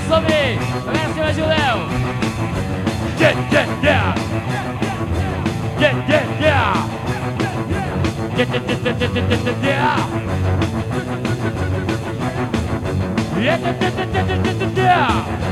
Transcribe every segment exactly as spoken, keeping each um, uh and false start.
som-hi! A veure si m'ajudeu! Yeah, yeah, yeah! Yeah, yeah, yeah! Yeah, yeah, yeah, yeah, yeah, yeah, yeah! Yeah, yeah, yeah, yeah, yeah, yeah, yeah!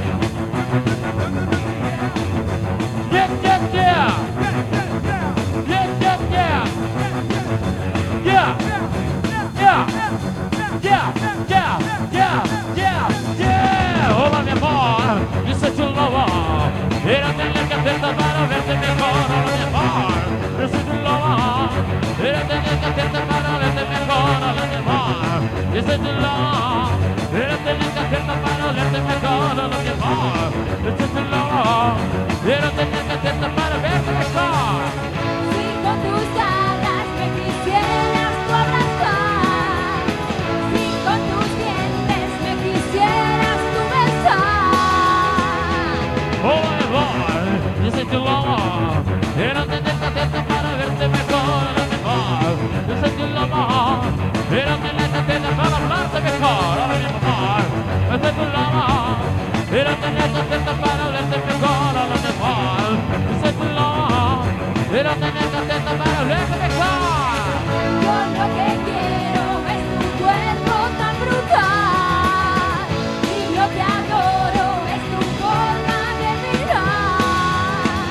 Yeah, yeah, yeah! Yeah, yeah, yeah! Yeah! Yeah! Yeah! Yeah! Yeah! Yeah! Yeah! Hola mi amor, yo soy tu lobo. Quiero tener que hacerte para verte mejor. Hola mi amor, yo soy tu lobo. Quiero tener que hacerte para verte mejor. Hola mi amor, yo soy tu lobo. Quiero tener que hacerte para verte mejor. Hola mi amor, yo soy tu lobo. Quiero tener que hacerte para verte mejor. Si con tus alas me quisieras tú abrazar, si con tus dientes me quisieras tú besar. Oh mi amor, yo soy tu lobo. Quiero tener que hacerte para verte mejor. Hola mi amor, yo soy tu lobo. Quiero tener que hacerte para hablarte mejor. Hola mi amor, yo soy tu lobo. Quiero tener que hacerte para hablarte mejor. Hola mi amor, yo soy tu lobo. Quiero tener que hacerte para hablarte mejor. Yo lo que quiero es tu cuerpo tan brutal, y lo que adoro es tu forma de mirar.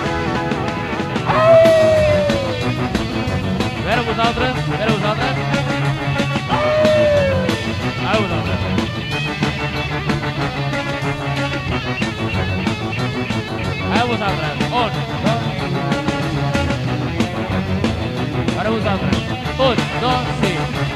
A veure vosaltres, a veure vosaltres. A veure vosaltres. A veure vosaltres. Un, dos. Ara vosaltres. Un, dos, sí.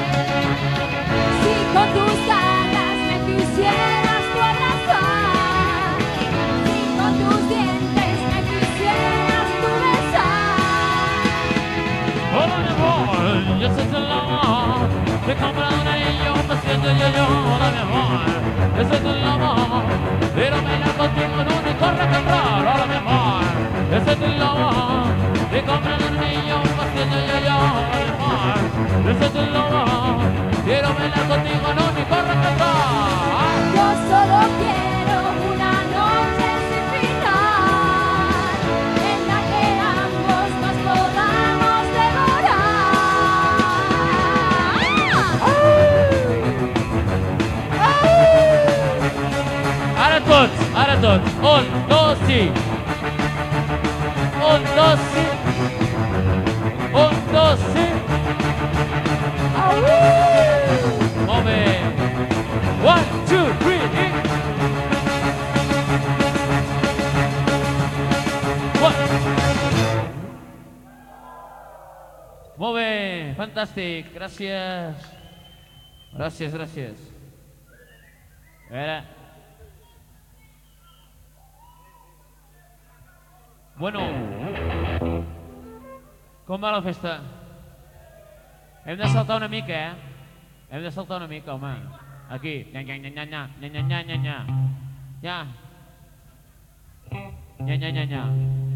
Si con tus alas me quisieras tú abrazar, si con tus dientes me quisieras tú besar. Hola mi amor, yo soy tu lobo. Te compro un anillo, me siento yo yo. Hola mi amor, yo soy tu lobo. Pero bailar contigo en un corre que entrar. Hola mi amor, yo soy tu lobo. Te compro un anillo, me siento yo yo. Hola mi amor, yo soy tu lobo. Quiero bailar contigo en un corre que entrar. Yo solo quiero una noche sin final, en la que ambos nos podamos devorar. Ara tots, ara tots. Un, dos, sí. Un, dos, sí. Un, dos, sí. Molt bé. One, two, three, i... One. Molt bé, fantàstic. Gràcies. Gràcies, gràcies. A veure... Bueno, com va la festa? Hem de saltar una mica, eh? Hem de saltar una mica, home. Aquí. Nya, nya, nya, nya, nya, nya, nya, nya, nya. Ja. Nya, nya, nya, nya.